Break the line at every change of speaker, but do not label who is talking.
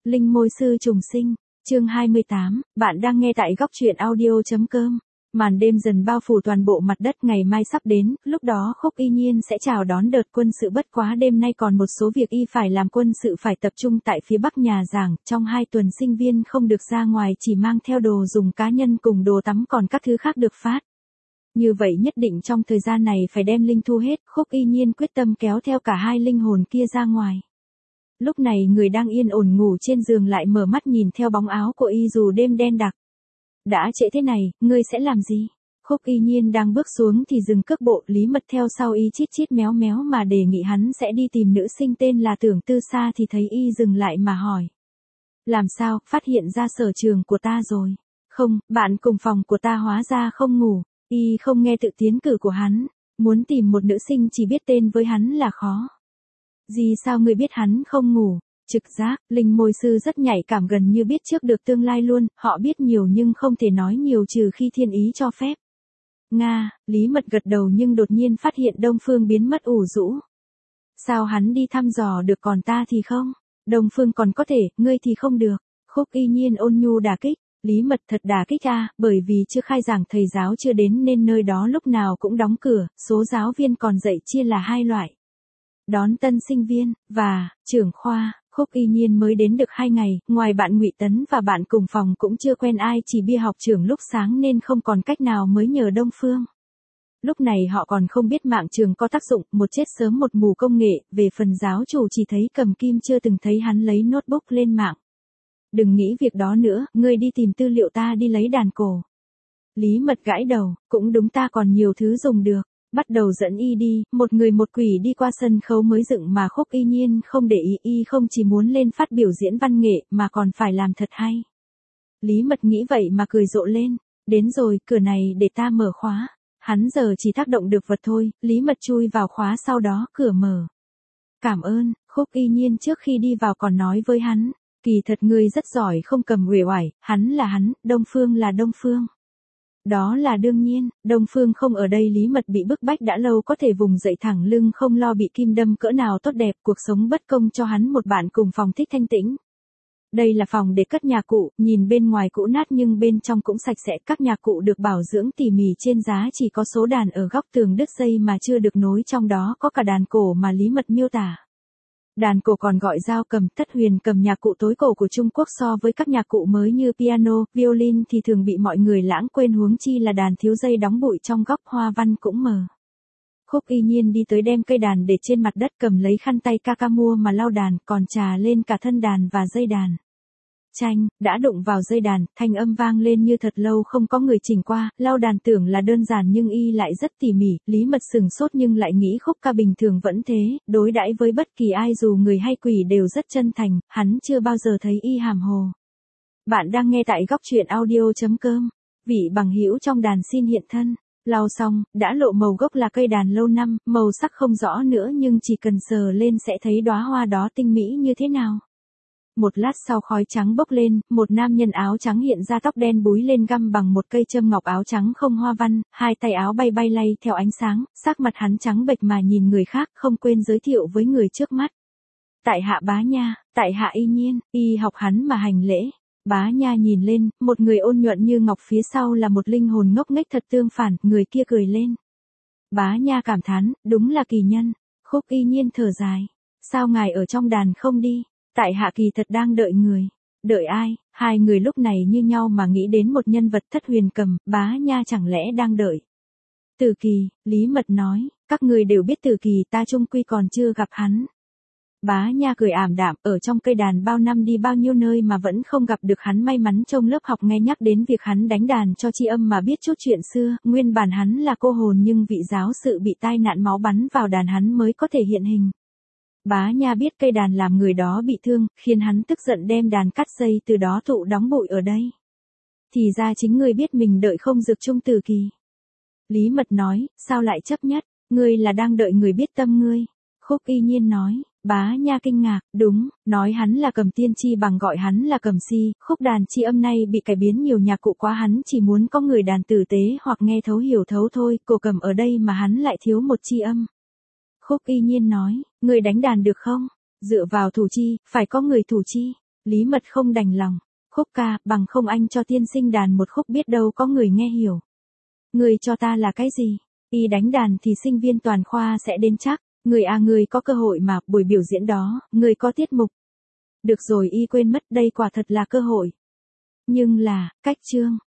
Linh môi sư trùng sinh, chương 28, bạn đang nghe tại góc truyện audio.com. Màn đêm dần bao phủ toàn bộ mặt đất, ngày mai sắp đến, lúc đó Khúc Y Nhiên sẽ chào đón đợt quân sự, bất quá đêm nay còn một số việc y phải làm. Quân sự phải tập trung tại phía bắc nhà giảng, trong 2 tuần sinh viên không được ra ngoài, chỉ mang theo đồ dùng cá nhân cùng đồ tắm, còn các thứ khác được phát. Như vậy nhất định trong thời gian này phải đem linh thu hết. Khúc Y Nhiên quyết tâm kéo theo cả 2 linh hồn kia ra ngoài. Lúc này người đang yên ổn ngủ trên giường lại mở mắt nhìn theo bóng áo của y dù đêm đen đặc. Đã trễ thế này, ngươi sẽ làm gì? Khúc Y Nhiên đang bước xuống thì dừng cước bộ, Lý Mật theo sau y chít chít méo méo mà đề nghị hắn sẽ đi tìm nữ sinh tên là Tưởng Tư Sa, thì thấy y dừng lại mà hỏi. Làm sao, phát hiện ra sở trường của ta rồi? Không, bạn cùng phòng của ta hóa ra không ngủ. Y không nghe tự tiến cử của hắn, muốn tìm một nữ sinh chỉ biết tên với hắn là khó. Gì sao ngươi biết hắn không ngủ? Trực giác, linh môi sư rất nhạy cảm, gần như biết trước được tương lai luôn, họ biết nhiều nhưng không thể nói nhiều trừ khi thiên ý cho phép. Nga, Lý Mật gật đầu nhưng đột nhiên phát hiện Đông Phương biến mất ủ rũ. Sao hắn đi thăm dò được còn ta thì không? Đông Phương còn có thể, ngươi thì không được. Khúc Y Nhiên ôn nhu đả kích. Lý Mật thật đả kích à, bởi vì chưa khai giảng thầy giáo chưa đến nên nơi đó lúc nào cũng đóng cửa, số giáo viên còn dạy chia là 2 loại. Đón tân sinh viên, và trưởng khoa. Khúc Y Nhiên mới đến được 2 ngày, ngoài bạn Ngụy Tấn và bạn cùng phòng cũng chưa quen ai, chỉ bia học trưởng lúc sáng nên không còn cách nào mới nhờ Đông Phương. Lúc này họ còn không biết mạng trường có tác dụng, một chết sớm một mù công nghệ, về phần giáo chủ chỉ thấy Cầm Kim, chưa từng thấy hắn lấy notebook lên mạng. Đừng nghĩ việc đó nữa, ngươi đi tìm tư liệu, ta đi lấy đàn cổ. Lý Mật gãi đầu, cũng đúng, ta còn nhiều thứ dùng được. Bắt đầu dẫn y đi, một người một quỷ đi qua sân khấu mới dựng mà Khúc Y Nhiên không để ý, y không chỉ muốn lên phát biểu diễn văn nghệ mà còn phải làm thật hay. Lý Mật nghĩ vậy mà cười rộ lên, đến rồi, cửa này để ta mở khóa. Hắn giờ chỉ tác động được vật thôi, Lý Mật chui vào khóa, sau đó cửa mở. Cảm ơn. Khúc Y Nhiên trước khi đi vào còn nói với hắn, kỳ thật ngươi rất giỏi không cầm uể oải, hắn là hắn, Đông Phương là Đông Phương. Đó là đương nhiên, Đông Phương không ở đây. Lý Mật bị bức bách đã lâu, có thể vùng dậy thẳng lưng, không lo bị kim đâm cỡ nào tốt đẹp, cuộc sống bất công cho hắn. Một bạn cùng phòng thích thanh tĩnh. Đây là phòng để cất nhạc cụ, nhìn bên ngoài cũ nát nhưng bên trong cũng sạch sẽ, các nhạc cụ được bảo dưỡng tỉ mỉ, trên giá chỉ có số đàn ở góc tường đứt dây mà chưa được nối, trong đó có cả đàn cổ mà Lý Mật miêu tả. Đàn cổ còn gọi dao cầm, thất huyền cầm, nhạc cụ tối cổ của Trung Quốc. So với các nhạc cụ mới như piano, violin thì thường bị mọi người lãng quên, huống chi là đàn thiếu dây đóng bụi trong góc, hoa văn cũng mờ. Khúc Y Nhiên đi tới đem cây đàn để trên mặt đất, cầm lấy khăn tay ca mua mà lau đàn, còn chà lên cả thân đàn và dây đàn. Chanh, đã đụng vào dây đàn, thanh âm vang lên như thật lâu không có người chỉnh qua. Lau đàn tưởng là đơn giản nhưng y lại rất tỉ mỉ. Lý Mật sừng sốt nhưng lại nghĩ Khúc ca bình thường vẫn thế, đối đãi với bất kỳ ai dù người hay quỷ đều rất chân thành, hắn chưa bao giờ thấy y hàm hồ. Bạn đang nghe tại góc truyện audio.com. Vị bằng hữu trong đàn xin hiện thân. Lau xong, đã lộ màu gốc là cây đàn lâu năm, màu sắc không rõ nữa nhưng chỉ cần sờ lên sẽ thấy đóa hoa đó tinh mỹ như thế nào. Một lát sau khói trắng bốc lên, một nam nhân áo trắng hiện ra, tóc đen búi lên găm bằng một cây châm ngọc, áo trắng không hoa văn, 2 tay áo bay bay lay theo ánh sáng, sắc mặt hắn trắng bệch mà nhìn người khác, không quên giới thiệu với người trước mắt. Tại hạ Bá Nha, tại hạ Y Nhiên. Y học hắn mà hành lễ. Bá Nha nhìn lên, một người ôn nhuận như ngọc, phía sau là một linh hồn ngốc nghếch thật tương phản, người kia cười lên. Bá Nha cảm thán, đúng là kỳ nhân. Khúc Y Nhiên thở dài. Sao ngài ở trong đàn không đi? Tại hạ kỳ thật đang đợi người. Đợi ai? 2 người lúc này như nhau mà nghĩ đến một nhân vật, thất huyền cầm. Bá Nha chẳng lẽ đang đợi Từ Kỳ? Lý Mật nói, các người đều biết Từ Kỳ, ta chung quy còn chưa gặp hắn. Bá Nha cười ảm đạm, ở trong cây đàn bao năm đi bao nhiêu nơi mà vẫn không gặp được hắn, may mắn trong lớp học nghe nhắc đến việc hắn đánh đàn cho tri âm mà biết chút chuyện xưa, nguyên bản hắn là cô hồn nhưng vị giáo sự bị tai nạn máu bắn vào đàn hắn mới có thể hiện hình. Bá Nha biết cây đàn làm người đó bị thương, khiến hắn tức giận đem đàn cắt dây, từ đó thụ đóng bụi ở đây. Thì ra chính ngươi biết mình đợi không dược chung Từ Kỳ. Lý Mật nói, sao lại chấp nhất, ngươi là đang đợi người biết tâm ngươi. Khúc Y Nhiên nói, Bá Nha kinh ngạc, đúng, nói hắn là Cầm Tiên chi bằng gọi hắn là Cầm Si. Khúc đàn chi âm này bị cải biến nhiều nhạc cụ quá, hắn chỉ muốn có người đàn tử tế hoặc nghe thấu hiểu thấu thôi, cổ cầm ở đây mà hắn lại thiếu một chi âm. Khúc Y Nhiên nói, người đánh đàn được không? Dựa vào thủ chi, phải có người thủ chi. Lý Mật không đành lòng. Khúc ca, bằng không anh cho tiên sinh đàn một khúc biết đâu có người nghe hiểu. Người cho ta là cái gì? Y đánh đàn thì sinh viên toàn khoa sẽ đến chắc. Người à, người có cơ hội mà, buổi biểu diễn đó, người có tiết mục. Được rồi, y quên mất, đây quả thật là cơ hội. Nhưng là, cách chương.